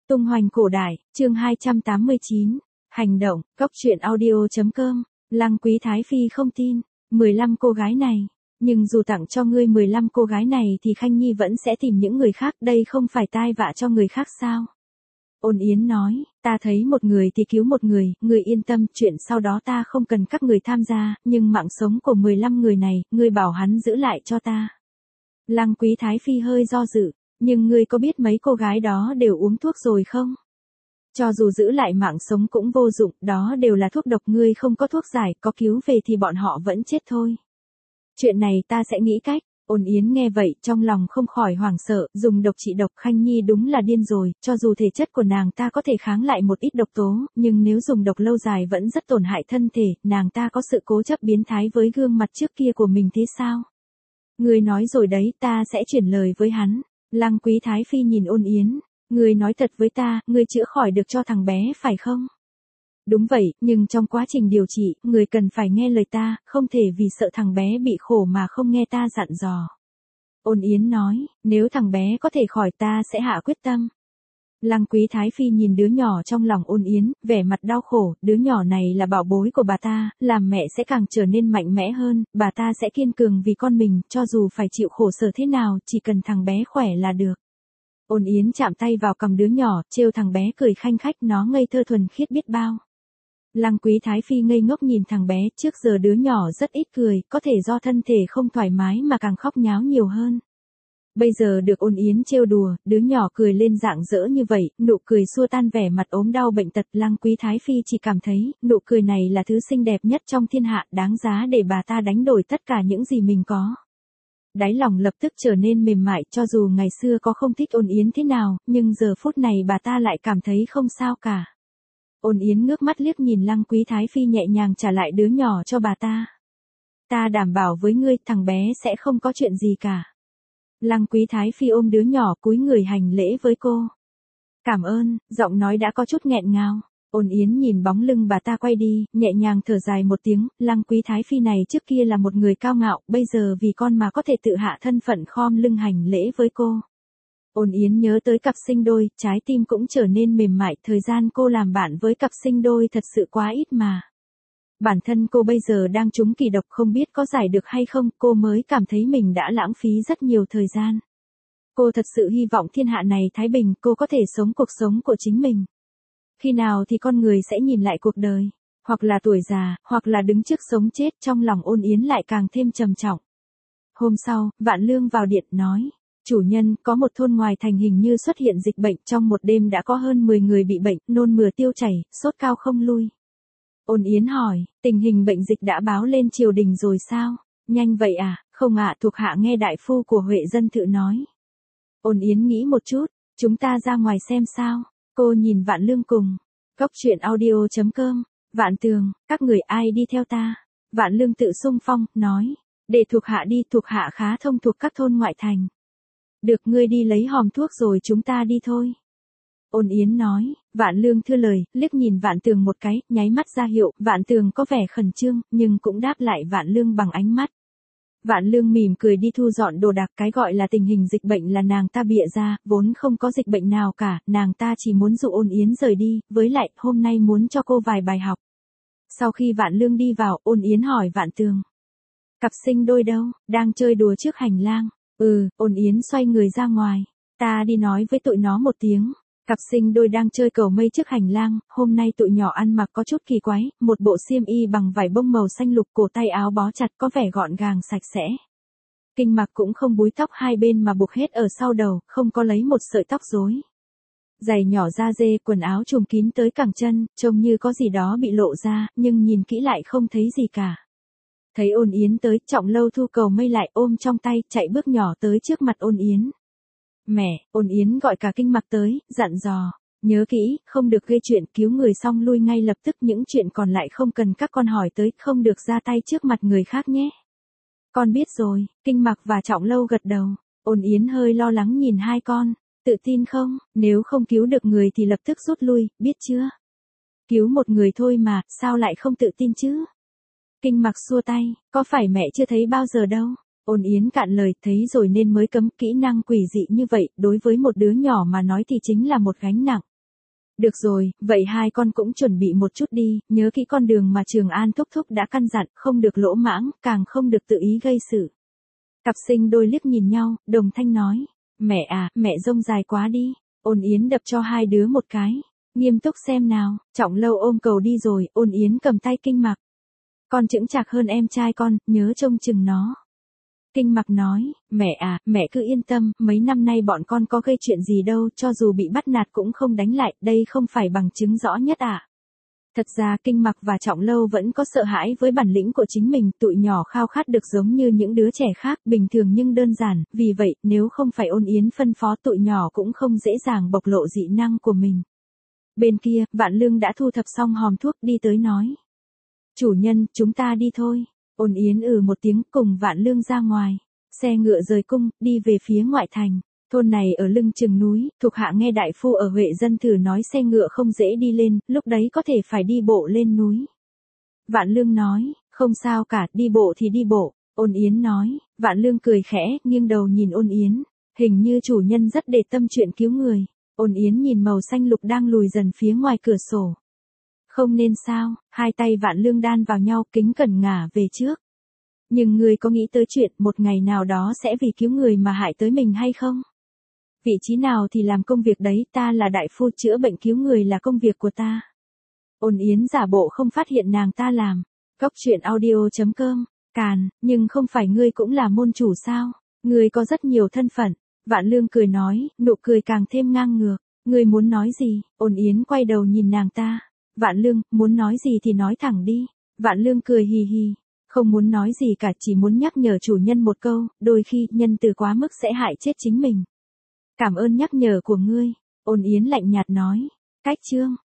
Tung hoành cổ đại, chương 289, hành động, cốc truyện audio.com, Lăng Quý Thái Phi không tin, 15 cô gái này, nhưng dù tặng cho ngươi 15 cô gái này thì Khanh Nhi vẫn sẽ tìm những người khác, đây không phải tai vạ cho người khác sao? Ôn Yến nói, ta thấy một người thì cứu một người, ngươi yên tâm, chuyện sau đó ta không cần các người tham gia, nhưng mạng sống của 15 người này, ngươi bảo hắn giữ lại cho ta. Lăng Quý Thái Phi hơi do dự, nhưng ngươi có biết mấy cô gái đó đều uống thuốc rồi không? Cho dù giữ lại mạng sống cũng vô dụng, đó đều là thuốc độc, ngươi không có thuốc giải, có cứu về thì bọn họ vẫn chết thôi. Chuyện này ta sẽ nghĩ cách. Ôn Yến nghe vậy, trong lòng không khỏi hoảng sợ, dùng độc trị độc, Khanh Nhi đúng là điên rồi, cho dù thể chất của nàng ta có thể kháng lại một ít độc tố, nhưng nếu dùng độc lâu dài vẫn rất tổn hại thân thể, nàng ta có sự cố chấp biến thái với gương mặt trước kia của mình thế sao? Ngươi nói rồi đấy, ta sẽ chuyển lời với hắn. Lăng Quý Thái Phi nhìn Ôn Yến, ngươi nói thật với ta, ngươi chữa khỏi được cho thằng bé phải không? Đúng vậy, nhưng trong quá trình điều trị, người cần phải nghe lời ta, không thể vì sợ thằng bé bị khổ mà không nghe ta dặn dò. Ôn Yến nói, nếu thằng bé có thể khỏi ta sẽ hạ quyết tâm. Lăng Quý Thái Phi nhìn đứa nhỏ trong lòng Ôn Yến, vẻ mặt đau khổ, đứa nhỏ này là bảo bối của bà ta, làm mẹ sẽ càng trở nên mạnh mẽ hơn, bà ta sẽ kiên cường vì con mình, cho dù phải chịu khổ sở thế nào, chỉ cần thằng bé khỏe là được. Ôn Yến chạm tay vào cầm đứa nhỏ, trêu thằng bé cười khanh khách, nó ngây thơ thuần khiết biết bao. Lăng Quý Thái Phi ngây ngốc nhìn thằng bé, trước giờ đứa nhỏ rất ít cười, có thể do thân thể không thoải mái mà càng khóc nháo nhiều hơn. Bây giờ được Ôn Yến trêu đùa, đứa nhỏ cười lên rạng rỡ như vậy, nụ cười xua tan vẻ mặt ốm đau bệnh tật. Lăng Quý Thái Phi chỉ cảm thấy, nụ cười này là thứ xinh đẹp nhất trong thiên hạ, đáng giá để bà ta đánh đổi tất cả những gì mình có. Đáy lòng lập tức trở nên mềm mại, cho dù ngày xưa có không thích Ôn Yến thế nào, nhưng giờ phút này bà ta lại cảm thấy không sao cả. Ôn Yến ngước mắt liếc nhìn Lăng Quý Thái Phi nhẹ nhàng trả lại đứa nhỏ cho bà ta. Ta đảm bảo với ngươi, thằng bé sẽ không có chuyện gì cả. Lăng Quý Thái Phi ôm đứa nhỏ cúi người hành lễ với cô. Cảm ơn, giọng nói đã có chút nghẹn ngào. Ôn Yến nhìn bóng lưng bà ta quay đi, nhẹ nhàng thở dài một tiếng, Lăng Quý Thái Phi này trước kia là một người cao ngạo, bây giờ vì con mà có thể tự hạ thân phận khom lưng hành lễ với cô. Ôn Yến nhớ tới cặp sinh đôi, trái tim cũng trở nên mềm mại, thời gian cô làm bạn với cặp sinh đôi thật sự quá ít mà. Bản thân cô bây giờ đang trúng kỳ độc không biết có giải được hay không, cô mới cảm thấy mình đã lãng phí rất nhiều thời gian. Cô thật sự hy vọng thiên hạ này thái bình, cô có thể sống cuộc sống của chính mình. Khi nào thì con người sẽ nhìn lại cuộc đời, hoặc là tuổi già, hoặc là đứng trước sống chết, trong lòng Ôn Yến lại càng thêm trầm trọng. Hôm sau, Vạn Lương vào điện nói. Chủ nhân, có một thôn ngoài thành hình như xuất hiện dịch bệnh, trong một đêm đã có hơn 10 người bị bệnh, nôn mửa tiêu chảy, sốt cao không lui. Ôn Yến hỏi, tình hình bệnh dịch đã báo lên triều đình rồi sao? Nhanh vậy à? Không ạ, thuộc hạ nghe đại phu của Huệ Dân Tự nói. Ôn Yến nghĩ một chút, chúng ta ra ngoài xem sao? Cô nhìn Vạn Lương cùng. Cốc truyện audio.com, Vạn Tường, các người ai đi theo ta? Vạn Lương Tự xung phong, nói, để thuộc hạ đi, thuộc hạ khá thông thuộc các thôn ngoại thành. Được, ngươi đi lấy hòm thuốc rồi chúng ta đi thôi. Ôn Yến nói, Vạn Lương thưa lời, liếc nhìn Vạn Tường một cái, nháy mắt ra hiệu, Vạn Tường có vẻ khẩn trương, nhưng cũng đáp lại Vạn Lương bằng ánh mắt. Vạn Lương mỉm cười đi thu dọn đồ đạc, cái gọi là tình hình dịch bệnh là nàng ta bịa ra, vốn không có dịch bệnh nào cả, nàng ta chỉ muốn dụ Ôn Yến rời đi, với lại, hôm nay muốn cho cô vài bài học. Sau khi Vạn Lương đi vào, Ôn Yến hỏi Vạn Tường. Cặp sinh đôi đâu, đang chơi đùa trước hành lang. Ôn Yến xoay người ra ngoài. Ta đi nói với tụi nó một tiếng. Cặp sinh đôi đang chơi cầu mây trước hành lang, hôm nay tụi nhỏ ăn mặc có chút kỳ quái, một bộ xiêm y bằng vải bông màu xanh lục, cổ tay áo bó chặt có vẻ gọn gàng sạch sẽ. Kinh mặc cũng không búi tóc hai bên mà buộc hết ở sau đầu, không có lấy một sợi tóc rối. Giày nhỏ da dê, quần áo trùm kín tới cẳng chân, trông như có gì đó bị lộ ra, nhưng nhìn kỹ lại không thấy gì cả. Thấy Ôn Yến tới, Trọng Lâu thu cầu mây lại ôm trong tay, chạy bước nhỏ tới trước mặt Ôn Yến. Mẹ, Ôn Yến gọi cả Kinh mặc tới, dặn dò, nhớ kỹ, không được gây chuyện, cứu người xong lui ngay lập tức, những chuyện còn lại không cần các con hỏi tới, không được ra tay trước mặt người khác nhé. Con biết rồi, Kinh mặc và Trọng Lâu gật đầu. Ôn Yến hơi lo lắng nhìn hai con, tự tin không, nếu không cứu được người thì lập tức rút lui, biết chưa? Cứu một người thôi mà, sao lại không tự tin chứ? Kinh mặc xua tay, có phải mẹ chưa thấy bao giờ đâu? Ôn Yến cạn lời, thấy rồi nên mới cấm, kỹ năng quỷ dị như vậy, đối với một đứa nhỏ mà nói thì chính là một gánh nặng. Được rồi, vậy hai con cũng chuẩn bị một chút đi, nhớ kỹ con đường mà Trường An thúc thúc đã căn dặn, không được lỗ mãng, càng không được tự ý gây sự. Cặp sinh đôi liếc nhìn nhau, đồng thanh nói. Mẹ à, mẹ rông dài quá đi. Ôn Yến đập cho hai đứa một cái. Nghiêm túc xem nào, Trọng Lâu ôm cầu đi rồi, Ôn Yến cầm tay Kinh Mặc. Con chững chạc hơn em trai con, nhớ trông chừng nó. Kinh Mặc nói, mẹ à, mẹ cứ yên tâm, mấy năm nay bọn con có gây chuyện gì đâu, cho dù bị bắt nạt cũng không đánh lại, đây không phải bằng chứng rõ nhất à. Thật ra Kinh Mặc và Trọng Lâu vẫn có sợ hãi với bản lĩnh của chính mình, tụi nhỏ khao khát được giống như những đứa trẻ khác, bình thường nhưng đơn giản, vì vậy, nếu không phải Ôn Yến phân phó tụi nhỏ cũng không dễ dàng bộc lộ dị năng của mình. Bên kia, Vạn Lương đã thu thập xong hòm thuốc đi tới nói. Chủ nhân, chúng ta đi thôi. Ôn Yến một tiếng cùng Vạn Lương ra ngoài. Xe ngựa rời cung, đi về phía ngoại thành. Thôn này ở lưng chừng núi, thuộc hạ nghe đại phu ở Huệ Dân thử nói xe ngựa không dễ đi lên, lúc đấy có thể phải đi bộ lên núi. Vạn Lương nói, không sao cả, đi bộ thì đi bộ. Ôn Yến nói, Vạn Lương cười khẽ, nghiêng đầu nhìn Ôn Yến. Hình như chủ nhân rất để tâm chuyện cứu người. Ôn Yến nhìn màu xanh lục đang lùi dần phía ngoài cửa sổ. Không nên sao, hai tay Vạn Lương đan vào nhau kính cẩn ngả về trước. Nhưng người có nghĩ tới chuyện một ngày nào đó sẽ vì cứu người mà hại tới mình hay không? Vị trí nào thì làm công việc đấy, ta là đại phu chữa bệnh cứu người là công việc của ta. Ôn Yến giả bộ không phát hiện nàng ta làm. Góc truyện audio.com, Càn, nhưng không phải ngươi cũng là môn chủ sao? Ngươi có rất nhiều thân phận. Vạn Lương cười nói, nụ cười càng thêm ngang ngược. Ngươi muốn nói gì? Ôn Yến quay đầu nhìn nàng ta. Vạn Lương, muốn nói gì thì nói thẳng đi. Vạn Lương cười hì hì. Không muốn nói gì cả, chỉ muốn nhắc nhở chủ nhân một câu, đôi khi nhân từ quá mức sẽ hại chết chính mình. Cảm ơn nhắc nhở của ngươi. Ôn Yến lạnh nhạt nói. Cách chương.